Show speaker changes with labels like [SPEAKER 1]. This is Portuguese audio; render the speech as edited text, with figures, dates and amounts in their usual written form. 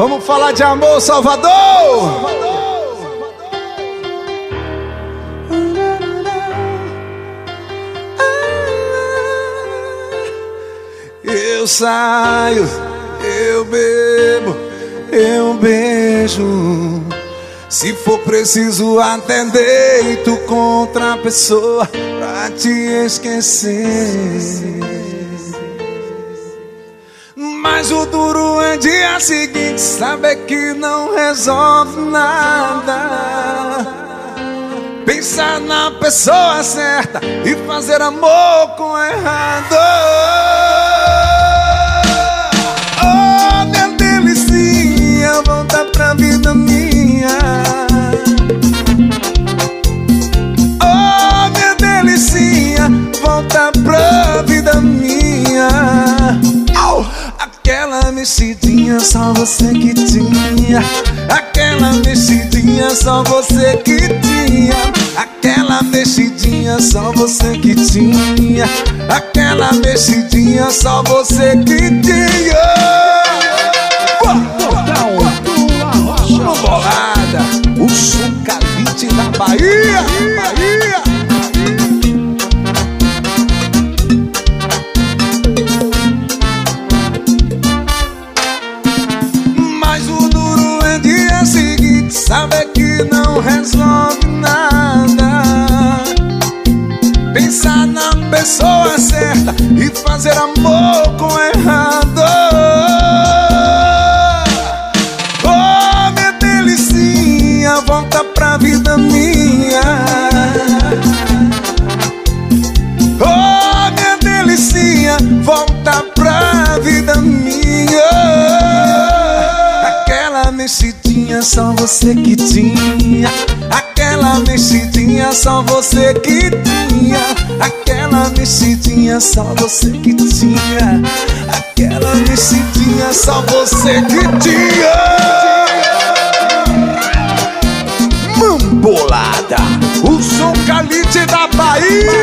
[SPEAKER 1] Vamos falar de amor, Salvador. Eu saio, eu bebo, eu beijo. Se for preciso até deito contra a pessoa pra te esquecer. Mas o duro é dia seguinte saber que não resolve nada. Pensar na pessoa certa e fazer amor com errado. Oh, minha delicinha, volta pra vida minha. Oh, minha delicinha, volta pra vida minha. Aquela mexidinha só você que tinha. Aquela mexidinha só você que tinha. Aquela mexidinha só você que tinha. Aquela mexidinha só você que tinha. No Bolada, o Chucalite da Bahia. Saber que não resolve nada. Pensar na pessoa certa e fazer amor com errado. Oh, minha delicinha, volta pra vida minha. Oh, minha delicinha, volta pra vida minha. Aquela mexidinha só você que tinha. Aquela mexidinha só você que tinha. Aquela mexidinha só você que tinha. Aquela mexidinha só você que tinha. Mambolada, o Chucalite da Bahia.